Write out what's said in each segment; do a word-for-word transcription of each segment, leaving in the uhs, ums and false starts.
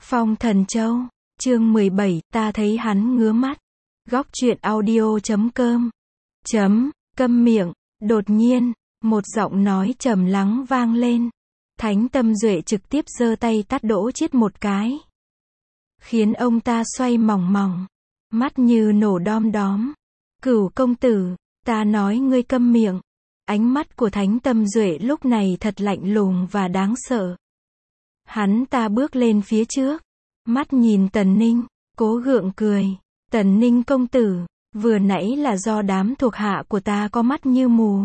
Phong Thần Châu, chương mười bảy, ta thấy hắn ngứa mắt. Góc truyện audio chấm com. Chấm, câm miệng, đột nhiên, một giọng nói trầm lắng vang lên. Thánh Tâm Duệ trực tiếp giơ tay tát Đỗ Chiết một cái. Khiến ông ta xoay mòng mòng, mắt như nổ đom đóm. Cửu công tử, ta nói ngươi câm miệng. Ánh mắt của Thánh Tâm Duệ lúc này thật lạnh lùng và đáng sợ. Hắn ta bước lên phía trước, mắt nhìn Tần Ninh, cố gượng cười. Tần Ninh công tử, vừa nãy là do đám thuộc hạ của ta có mắt như mù,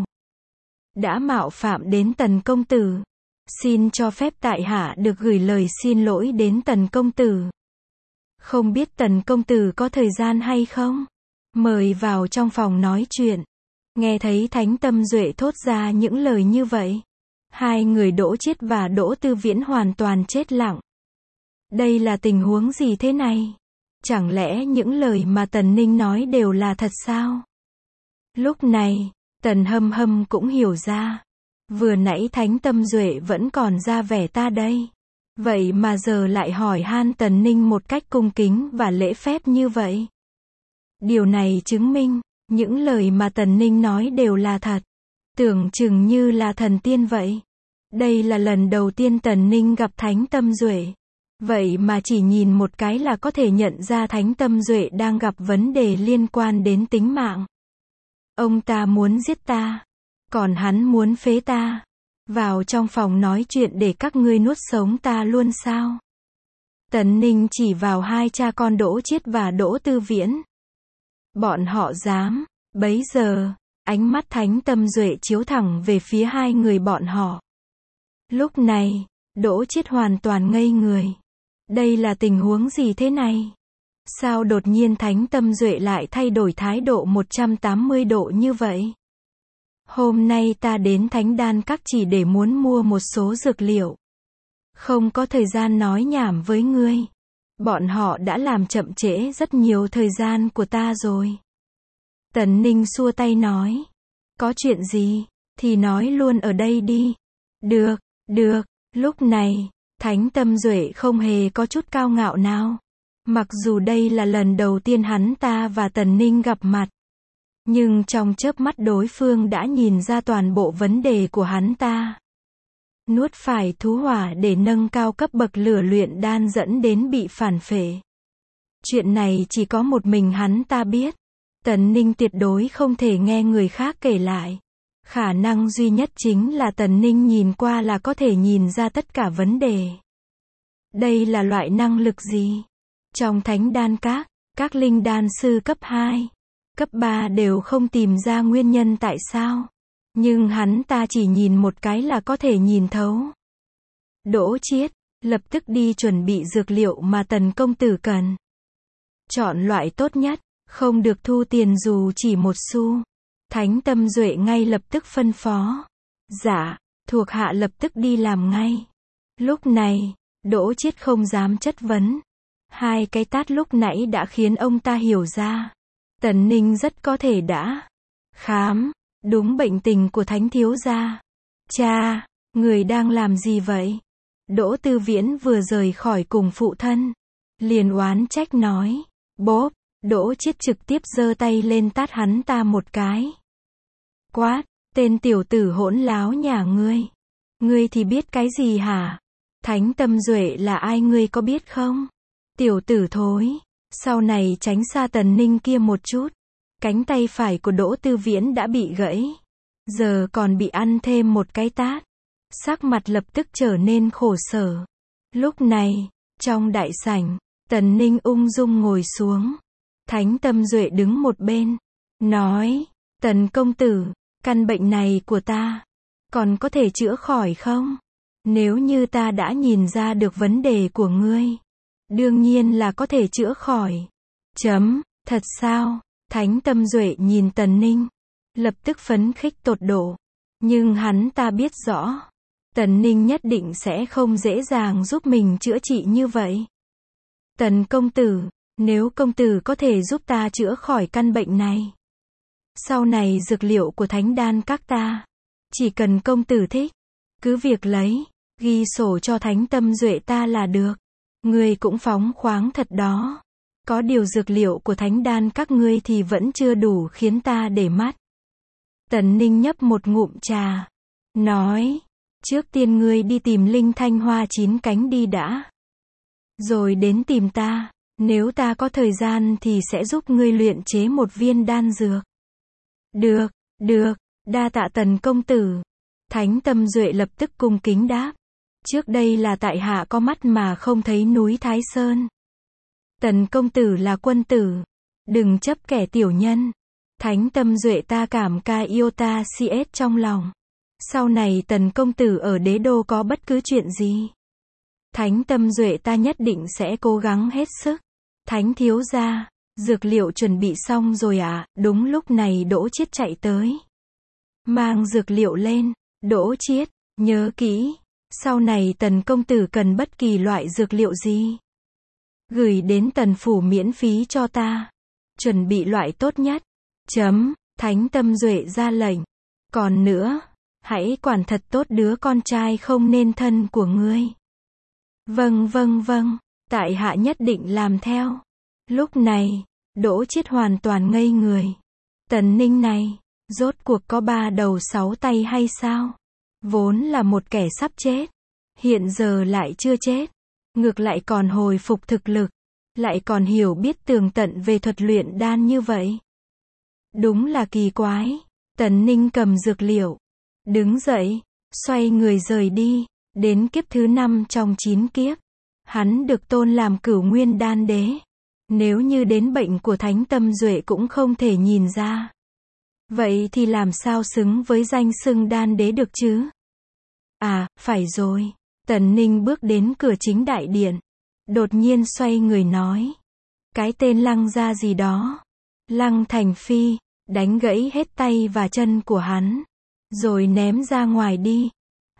đã mạo phạm đến Tần công tử. Xin cho phép tại hạ được gửi lời xin lỗi đến Tần công tử. Không biết Tần công tử có thời gian hay không? Mời vào trong phòng nói chuyện. Nghe thấy Thánh Tâm Duệ thốt ra những lời như vậy, hai người Đỗ Chiết và Đỗ Tư Viễn hoàn toàn chết lặng. Đây là tình huống gì thế này? Chẳng lẽ những lời mà Tần Ninh nói đều là thật sao? Lúc này, Tần Hâm Hâm cũng hiểu ra. Vừa nãy Thánh Tâm Duệ vẫn còn ra vẻ ta đây. Vậy mà giờ lại hỏi han Tần Ninh một cách cung kính và lễ phép như vậy. Điều này chứng minh, những lời mà Tần Ninh nói đều là thật. Tưởng chừng như là thần tiên vậy. Đây là lần đầu tiên Tần Ninh gặp Thánh Tâm Duệ. Vậy mà chỉ nhìn một cái là có thể nhận ra Thánh Tâm Duệ đang gặp vấn đề liên quan đến tính mạng. Ông ta muốn giết ta, còn hắn muốn phế ta. Vào trong phòng nói chuyện để các ngươi nuốt sống ta luôn sao? Tần Ninh chỉ vào hai cha con Đỗ Chiết và Đỗ Tư Viễn. Bọn họ dám. Bấy giờ, ánh mắt Thánh Tâm Duệ chiếu thẳng về phía hai người bọn họ. Lúc này, Đỗ Chiết hoàn toàn ngây người. Đây là tình huống gì thế này? Sao đột nhiên Thánh Tâm Duệ lại thay đổi thái độ một trăm tám mươi độ như vậy? Hôm nay ta đến Thánh Đan Các chỉ để muốn mua một số dược liệu. Không có thời gian nói nhảm với ngươi. Bọn họ đã làm chậm trễ rất nhiều thời gian của ta rồi. Tần Ninh xua tay nói. Có chuyện gì, thì nói luôn ở đây đi. Được, được, lúc này, Thánh Tâm Duệ không hề có chút cao ngạo nào. Mặc dù đây là lần đầu tiên hắn ta và Tần Ninh gặp mặt. Nhưng trong chớp mắt đối phương đã nhìn ra toàn bộ vấn đề của hắn ta. Nuốt phải thú hỏa để nâng cao cấp bậc lửa luyện đan dẫn đến bị phản phệ. Chuyện này chỉ có một mình hắn ta biết. Tần Ninh tuyệt đối không thể nghe người khác kể lại. Khả năng duy nhất chính là Tần Ninh nhìn qua là có thể nhìn ra tất cả vấn đề. Đây là loại năng lực gì? Trong Thánh Đan Các, các linh đan sư cấp hai, cấp ba đều không tìm ra nguyên nhân tại sao. Nhưng hắn ta chỉ nhìn một cái là có thể nhìn thấu. Đỗ Chiết, lập tức đi chuẩn bị dược liệu mà Tần công tử cần. Chọn loại tốt nhất, không được thu tiền dù chỉ một xu. Thánh Tâm Duệ ngay lập tức phân phó. Dạ, thuộc hạ lập tức đi làm ngay. Lúc này, Đỗ Chiết không dám chất vấn. Hai cái tát lúc nãy đã khiến ông ta hiểu ra. Tần Ninh rất có thể đã khám đúng bệnh tình của Thánh thiếu gia. Cha, người đang làm gì vậy? Đỗ Tư Viễn vừa rời khỏi cùng phụ thân, liền oán trách nói. Bốp, Đỗ Chiết trực tiếp giơ tay lên tát hắn ta một cái. Quát, tên tiểu tử hỗn láo nhà ngươi. Ngươi thì biết cái gì hả? Thánh Tâm Duệ là ai ngươi có biết không? Tiểu tử thối, sau này tránh xa Tần Ninh kia một chút. Cánh tay phải của Đỗ Tư Viễn đã bị gãy. Giờ còn bị ăn thêm một cái tát. Sắc mặt lập tức trở nên khổ sở. Lúc này, trong đại sảnh, Tần Ninh ung dung ngồi xuống. Thánh Tâm Duệ đứng một bên, nói, Tần công tử, căn bệnh này của ta, còn có thể chữa khỏi không? Nếu như ta đã nhìn ra được vấn đề của ngươi, đương nhiên là có thể chữa khỏi. Chấm, thật sao? Thánh Tâm Duệ nhìn Tần Ninh, lập tức phấn khích tột độ. Nhưng hắn ta biết rõ, Tần Ninh nhất định sẽ không dễ dàng giúp mình chữa trị như vậy. Tần công tử, nếu công tử có thể giúp ta chữa khỏi căn bệnh này, sau này dược liệu của Thánh Đan Các ta, chỉ cần công tử thích, cứ việc lấy, ghi sổ cho Thánh Tâm Duệ ta là được. Ngươi cũng phóng khoáng thật đó. Có điều dược liệu của thánh đan các ngươi thì vẫn chưa đủ khiến ta để mắt. Tần Ninh nhấp một ngụm trà. Nói. Trước tiên ngươi đi tìm linh thanh hoa chín cánh đi đã. Rồi đến tìm ta. Nếu ta có thời gian thì sẽ giúp ngươi luyện chế một viên đan dược. Được, được, đa tạ Tần công tử. Thánh Tâm Duệ lập tức cung kính đáp. Trước đây là tại hạ có mắt mà không thấy núi Thái Sơn. Tần công tử là quân tử. Đừng chấp kẻ tiểu nhân. Thánh Tâm Duệ ta cảm ca yêu ta si ết trong lòng. Sau này Tần công tử ở đế đô có bất cứ chuyện gì. Thánh Tâm Duệ ta nhất định sẽ cố gắng hết sức. Thánh thiếu gia, dược liệu chuẩn bị xong rồi ạ, à? Đúng lúc này Đỗ Chiết chạy tới. Mang dược liệu lên. Đỗ Chiết, nhớ kỹ. Sau này Tần công tử cần bất kỳ loại dược liệu gì. Gửi đến Tần phủ miễn phí cho ta. Chuẩn bị loại tốt nhất. Chấm, Thánh Tâm Duệ ra lệnh. Còn nữa, hãy quản thật tốt đứa con trai không nên thân của ngươi. Vâng vâng vâng, tại hạ nhất định làm theo. Lúc này, Đỗ Chiết hoàn toàn ngây người. Tần Ninh này, rốt cuộc có ba đầu sáu tay hay sao? Vốn là một kẻ sắp chết. Hiện giờ lại chưa chết. Ngược lại còn hồi phục thực lực. Lại còn hiểu biết tường tận về thuật luyện đan như vậy. Đúng là kỳ quái. Tần Ninh cầm dược liệu. Đứng dậy. Xoay người rời đi. Đến kiếp thứ năm trong chín kiếp. Hắn được tôn làm Cửu Nguyên Đan Đế. Nếu như đến bệnh của Thánh Tâm Duệ cũng không thể nhìn ra. Vậy thì làm sao xứng với danh xưng Đan Đế được chứ? À, phải rồi. Tần Ninh bước đến cửa chính đại điện. Đột nhiên xoay người nói. Cái tên Lăng gia gì đó. Lăng Thành Phi, đánh gãy hết tay và chân của hắn. Rồi ném ra ngoài đi.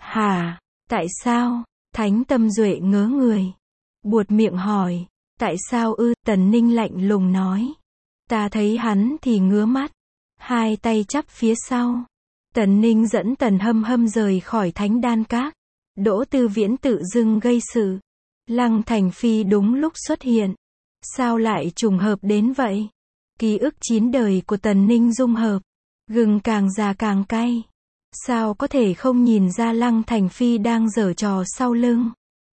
Hả? Tại sao? Thánh Tâm Duệ ngớ người. Buột miệng hỏi. Tại sao ư? Tần Ninh lạnh lùng nói. Ta thấy hắn thì ngứa mắt. Hai tay chắp phía sau. Tần Ninh dẫn Tần Hâm Hâm rời khỏi Thánh Đan Các. Đỗ Tư Viễn tự dưng gây sự. Lăng Thành Phi đúng lúc xuất hiện. Sao lại trùng hợp đến vậy? Ký ức chín đời của Tần Ninh dung hợp. Gừng càng già càng cay. Sao có thể không nhìn ra Lăng Thành Phi đang giở trò sau lưng?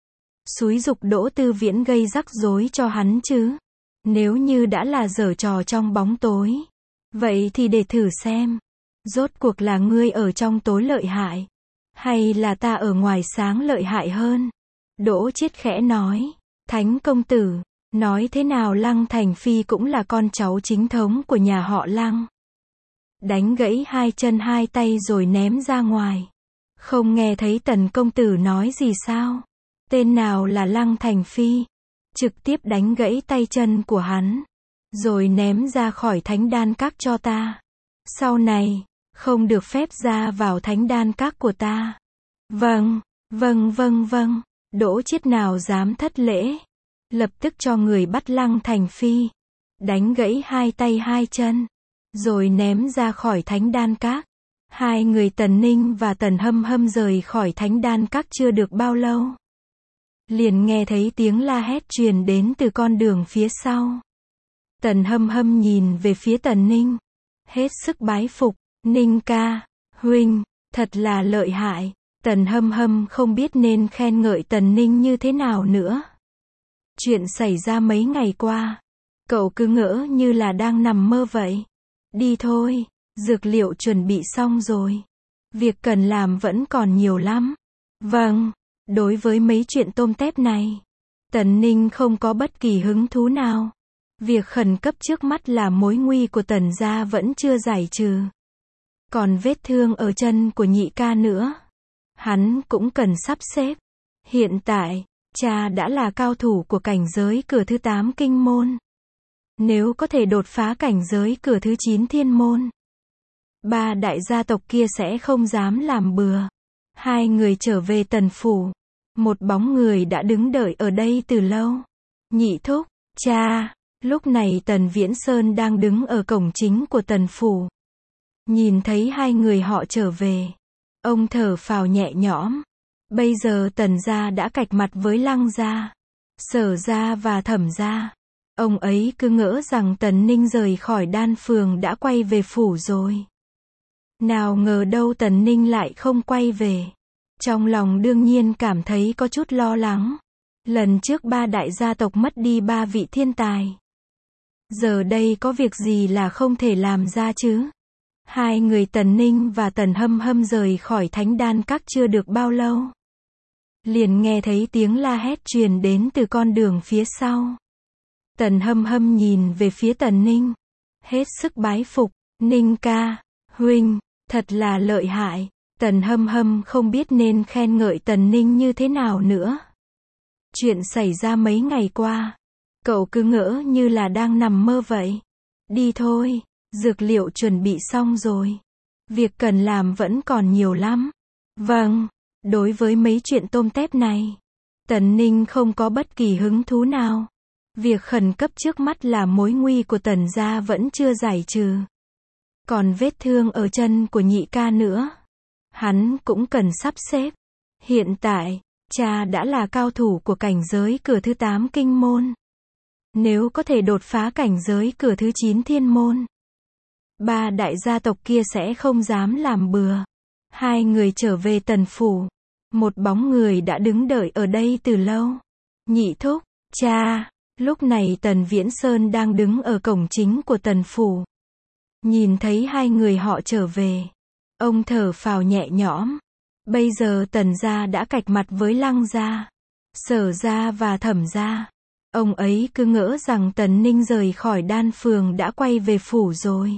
Xúi giục Đỗ Tư Viễn gây rắc rối cho hắn chứ? Nếu như đã là giở trò trong bóng tối. Vậy thì để thử xem. Rốt cuộc là ngươi ở trong tối lợi hại. Hay là ta ở ngoài sáng lợi hại hơn? Đỗ Chiết khẽ nói. Thánh công tử. Nói thế nào Lăng Thành Phi cũng là con cháu chính thống của nhà họ Lăng. Đánh gãy hai chân hai tay rồi ném ra ngoài. Không nghe thấy Tần công tử nói gì sao? Tên nào là Lăng Thành Phi? Trực tiếp đánh gãy tay chân của hắn. Rồi ném ra khỏi Thánh Đan Các cho ta. Sau này, không được phép ra vào Thánh Đan Các của ta. Vâng, vâng vâng vâng. Đỗ Chiết nào dám thất lễ. Lập tức cho người bắt Lăng Thành Phi. Đánh gãy hai tay hai chân. Rồi ném ra khỏi Thánh Đan Các. Hai người Tần Ninh và Tần Hâm Hâm rời khỏi Thánh Đan Các chưa được bao lâu. Liền nghe thấy tiếng la hét truyền đến từ con đường phía sau. Tần Hâm Hâm nhìn về phía Tần Ninh. Hết sức bái phục. Ninh ca, huynh, thật là lợi hại. Tần Hâm Hâm không biết nên khen ngợi Tần Ninh như thế nào nữa. Chuyện xảy ra mấy ngày qua. Cậu cứ ngỡ như là đang nằm mơ vậy. Đi thôi, dược liệu chuẩn bị xong rồi. Việc cần làm vẫn còn nhiều lắm. Vâng, đối với mấy chuyện tôm tép này, Tần Ninh không có bất kỳ hứng thú nào. Việc khẩn cấp trước mắt là mối nguy của Tần gia vẫn chưa giải trừ. Còn vết thương ở chân của nhị ca nữa. Hắn cũng cần sắp xếp. Hiện tại, cha đã là cao thủ của cảnh giới cửa thứ tám kinh môn. Nếu có thể đột phá cảnh giới cửa thứ chín thiên môn, ba đại gia tộc kia sẽ không dám làm bừa. Hai người trở về Tần phủ. Một bóng người đã đứng đợi ở đây từ lâu. Nhị thúc, cha. Lúc này Tần Viễn Sơn đang đứng ở cổng chính của Tần phủ. Nhìn thấy hai người họ trở về. Ông thở phào nhẹ nhõm. Bây giờ Tần gia đã cạch mặt với Lăng gia. Sở gia và Thẩm gia. Ông ấy cứ ngỡ rằng Tần Ninh rời khỏi Đan Phường đã quay về phủ rồi. Nào ngờ đâu Tần Ninh lại không quay về. Trong lòng đương nhiên cảm thấy có chút lo lắng. Lần trước ba đại gia tộc mất đi ba vị thiên tài. Giờ đây có việc gì là không thể làm ra chứ? Hai người Tần Ninh và Tần Hâm Hâm rời khỏi Thánh Đan Các chưa được bao lâu. Liền nghe thấy tiếng la hét truyền đến từ con đường phía sau. Tần Hâm Hâm nhìn về phía Tần Ninh. Hết sức bái phục. Ninh ca, huynh, thật là lợi hại. Tần Hâm Hâm không biết nên khen ngợi Tần Ninh như thế nào nữa. Chuyện xảy ra mấy ngày qua. Cậu cứ ngỡ như là đang nằm mơ vậy. Đi thôi, dược liệu chuẩn bị xong rồi. Việc cần làm vẫn còn nhiều lắm. Vâng, đối với mấy chuyện tôm tép này, Tần Ninh không có bất kỳ hứng thú nào. Việc khẩn cấp trước mắt là mối nguy của Tần gia vẫn chưa giải trừ. Còn vết thương ở chân của nhị ca nữa, hắn cũng cần sắp xếp. Hiện tại, cha đã là cao thủ của cảnh giới cửa thứ tám kinh môn. Nếu có thể đột phá cảnh giới cửa thứ chín thiên môn, ba đại gia tộc kia sẽ không dám làm bừa. Hai người trở về Tần phủ. Một bóng người đã đứng đợi ở đây từ lâu. Nhị thúc, cha. Lúc này Tần Viễn Sơn đang đứng ở cổng chính của Tần phủ. Nhìn thấy hai người họ trở về, ông thở phào nhẹ nhõm. Bây giờ Tần gia đã cạch mặt với Lăng gia, Sở gia và Thẩm gia. Ông ấy cứ ngỡ rằng Tần Ninh rời khỏi Đan Phường đã quay về phủ rồi.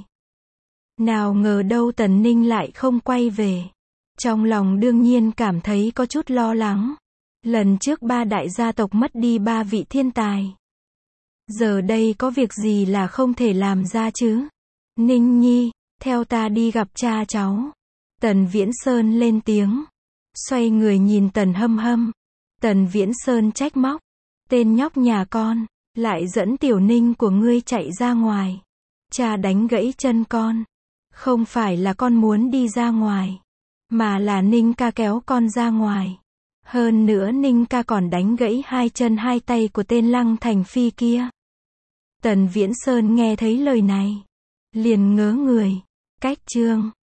Nào ngờ đâu Tần Ninh lại không quay về. Trong lòng đương nhiên cảm thấy có chút lo lắng. Lần trước ba đại gia tộc mất đi ba vị thiên tài. Giờ đây có việc gì là không thể làm ra chứ? Ninh nhi, theo ta đi gặp cha cháu. Tần Viễn Sơn lên tiếng. Xoay người nhìn Tần Hâm Hâm. Tần Viễn Sơn trách móc. Tên nhóc nhà con, lại dẫn Tiểu Ninh của ngươi chạy ra ngoài. Cha đánh gãy chân con. Không phải là con muốn đi ra ngoài, mà là Ninh ca kéo con ra ngoài. Hơn nữa Ninh ca còn đánh gãy hai chân hai tay của tên Lăng Thành Phi kia. Tần Viễn Sơn nghe thấy lời này, liền ngớ người. Cách chương